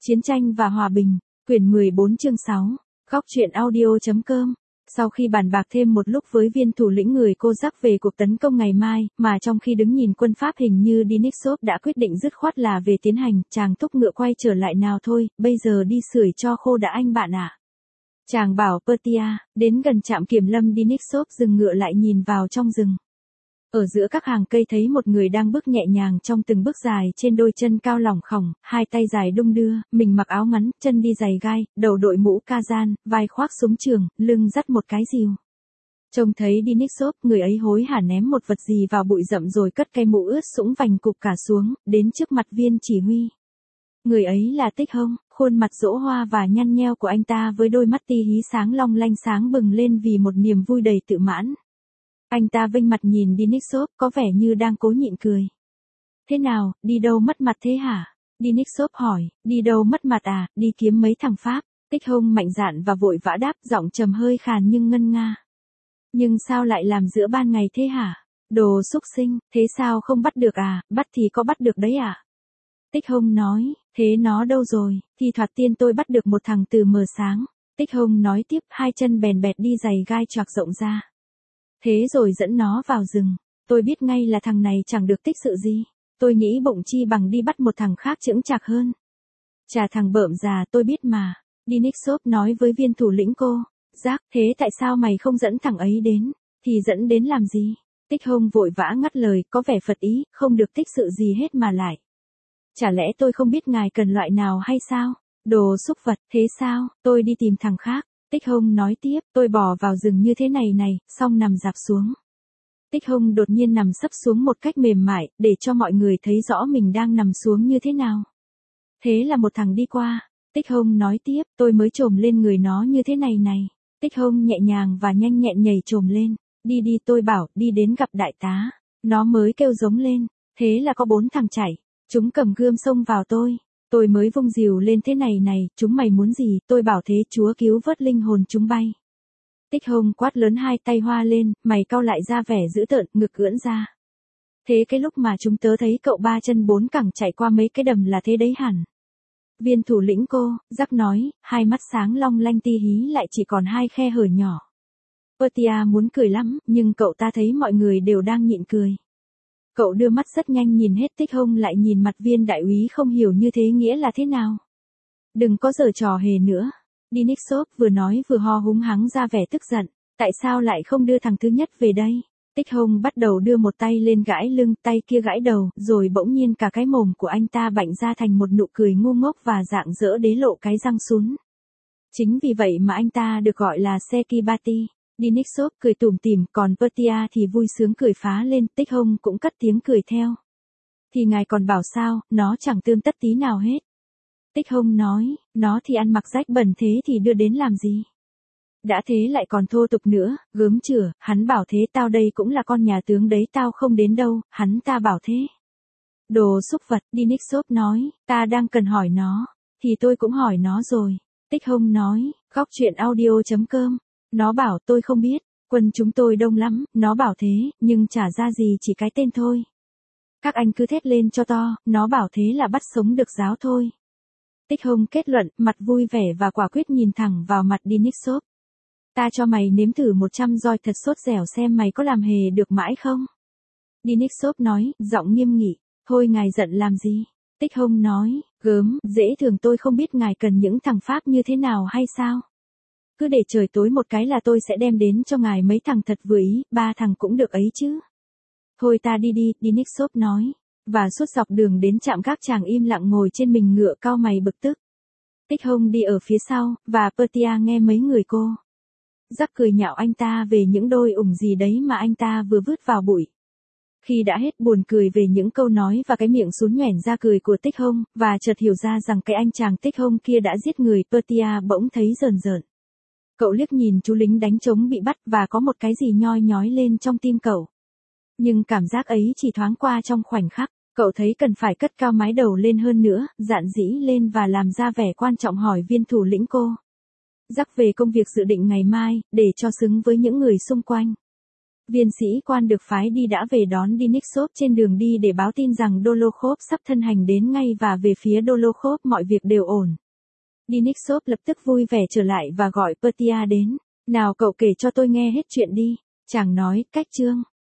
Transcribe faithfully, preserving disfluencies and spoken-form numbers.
Chiến tranh và hòa bình, quyển mười bốn chương sáu, góc truyện audio.com. Sau khi bàn bạc thêm một lúc với viên thủ lĩnh người cô giác về cuộc tấn công ngày mai, mà trong khi đứng nhìn quân Pháp hình như Denisov đã quyết định dứt khoát là về tiến hành, chàng thúc ngựa quay trở lại nào thôi, bây giờ đi sưởi cho khô đã anh bạn ạ. À. Chàng bảo Pertia, đến gần trạm kiểm lâm Denisov dừng ngựa lại nhìn vào trong rừng. Ở giữa các hàng cây thấy một người đang bước nhẹ nhàng trong từng bước dài trên đôi chân cao lỏng khỏng, hai tay dài đung đưa, mình mặc áo ngắn, chân đi giày gai, đầu đội mũ kazan, vai khoác súng trường, lưng dắt một cái rìu. Trông thấy Denisov, người ấy hối hả ném một vật gì vào bụi rậm rồi cất cây mũ ướt sũng vành cụp cả xuống, đến trước mặt viên chỉ huy. Người ấy là Tích Hông, khuôn mặt rỗ hoa và nhăn nheo của anh ta với đôi mắt ti hí sáng long lanh sáng bừng lên vì một niềm vui đầy tự mãn. Anh ta vênh mặt nhìn Denisov, có vẻ như đang cố nhịn cười. Thế nào, đi đâu mất mặt thế hả? Denisov hỏi, đi đâu mất mặt à, đi kiếm mấy thằng Pháp. Tích Hông mạnh dạn và vội vã đáp, giọng trầm hơi khàn nhưng ngân nga. Nhưng sao lại làm giữa ban ngày thế hả? Đồ xúc sinh, thế sao không bắt được à, bắt thì có bắt được đấy à? Tích Hông nói, thế nó đâu rồi, thì thoạt tiên tôi bắt được một thằng từ mờ sáng. Tích Hông nói tiếp, hai chân bèn bẹt đi giày gai choạc rộng ra. Thế rồi dẫn nó vào rừng. Tôi biết ngay là thằng này chẳng được tích sự gì. Tôi nghĩ bụng chi bằng đi bắt một thằng khác chững chạc hơn. Chà thằng bợm già tôi biết mà. Denisov nói với viên thủ lĩnh cô. Giác, thế tại sao mày không dẫn thằng ấy đến? Thì dẫn đến làm gì? Tích Hông vội vã ngắt lời, có vẻ phật ý, không được tích sự gì hết mà lại. Chả lẽ tôi không biết ngài cần loại nào hay sao? Đồ xúc vật, thế sao, tôi đi tìm thằng khác. Tích Hông nói tiếp, tôi bò vào rừng như thế này này, xong nằm dạp xuống. Tích Hông đột nhiên nằm sấp xuống một cách mềm mại, để cho mọi người thấy rõ mình đang nằm xuống như thế nào. Thế là một thằng đi qua. Tích Hông nói tiếp, tôi mới trồm lên người nó như thế này này. Tích Hông nhẹ nhàng và nhanh nhẹn nhảy trồm lên. Đi đi tôi bảo, đi đến gặp đại tá. Nó mới kêu giống lên. Thế là có bốn thằng chạy. Chúng cầm gươm xông vào tôi. Tôi mới vung rìu lên thế này này, chúng mày muốn gì, tôi bảo thế Chúa cứu vớt linh hồn chúng bay. Tích Hông quát lớn hai tay hoa lên, mày cau lại ra vẻ dữ tợn, ngực ưỡn ra. Thế cái lúc mà chúng tớ thấy cậu ba chân bốn cẳng chạy qua mấy cái đầm là thế đấy hẳn. Viên thủ lĩnh cô, Giác nói, hai mắt sáng long lanh ti hí lại chỉ còn hai khe hở nhỏ. Pertia muốn cười lắm, nhưng cậu ta thấy mọi người đều đang nhịn cười. Cậu đưa mắt rất nhanh nhìn hết Tích Hông lại nhìn mặt viên đại úy không hiểu như thế nghĩa là thế nào. Đừng có giở trò hề nữa. Denisov vừa nói vừa ho húng hắng ra vẻ tức giận. Tại sao lại không đưa thằng thứ nhất về đây? Tích Hông bắt đầu đưa một tay lên gãi lưng, tay kia gãi đầu, rồi bỗng nhiên cả cái mồm của anh ta bạnh ra thành một nụ cười ngu ngốc và rạng rỡ đế lộ cái răng sún. Chính vì vậy mà anh ta được gọi là Sekibati. Denisov cười tủm tỉm, còn Pertia thì vui sướng cười phá lên, Tích Hông cũng cất tiếng cười theo. Thì ngài còn bảo sao, nó chẳng tươm tất tí nào hết. Tích Hông nói, nó thì ăn mặc rách bẩn thế thì đưa đến làm gì? Đã thế lại còn thô tục nữa, gớm chửa, hắn bảo thế tao đây cũng là con nhà tướng đấy tao không đến đâu, hắn ta bảo thế. Đồ xúc vật, Denisov nói, ta đang cần hỏi nó, thì tôi cũng hỏi nó rồi. Tích Hông nói, góc truyện audio.com. Nó bảo tôi không biết, quân chúng tôi đông lắm, nó bảo thế, nhưng chả ra gì chỉ cái tên thôi. Các anh cứ thét lên cho to, nó bảo thế là bắt sống được giáo thôi. Tích Hông kết luận, mặt vui vẻ và quả quyết nhìn thẳng vào mặt Denisov. Ta cho mày nếm thử một trăm roi thật sốt dẻo xem mày có làm hề được mãi không? Denisov nói, giọng nghiêm nghị, thôi ngài giận làm gì? Tích Hông nói, gớm, dễ thường tôi không biết ngài cần những thằng Pháp như thế nào hay sao? Cứ để trời tối một cái là tôi sẽ đem đến cho ngài mấy thằng thật vừa ý, ba thằng cũng được ấy chứ. Thôi ta đi đi, Denisov nói. Và suốt dọc đường đến trạm gác chàng im lặng ngồi trên mình ngựa cau mày bực tức. Tích Hông đi ở phía sau, và Pertia nghe mấy người cô. Giác cười nhạo anh ta về những đôi ủng gì đấy mà anh ta vừa vứt vào bụi. Khi đã hết buồn cười về những câu nói và cái miệng xún nhoẻn ra cười của Tích Hông, và chợt hiểu ra rằng cái anh chàng Tích Hông kia đã giết người, Pertia bỗng thấy rờn rợn. Cậu liếc nhìn chú lính đánh trống bị bắt và có một cái gì nhoi nhói lên trong tim cậu. Nhưng cảm giác ấy chỉ thoáng qua trong khoảnh khắc, cậu thấy cần phải cất cao mái đầu lên hơn nữa, dạn dĩ lên và làm ra vẻ quan trọng hỏi viên thủ lĩnh cô. Giác về công việc dự định ngày mai, để cho xứng với những người xung quanh. Viên sĩ quan được phái đi đã về đón Denisov trên đường đi để báo tin rằng Dolokhov sắp thân hành đến ngay và về phía Dolokhov mọi việc đều ổn. Denisov lập tức vui vẻ trở lại và gọi Petia đến. Nào cậu kể cho tôi nghe hết chuyện đi. Chàng nói, cách chương.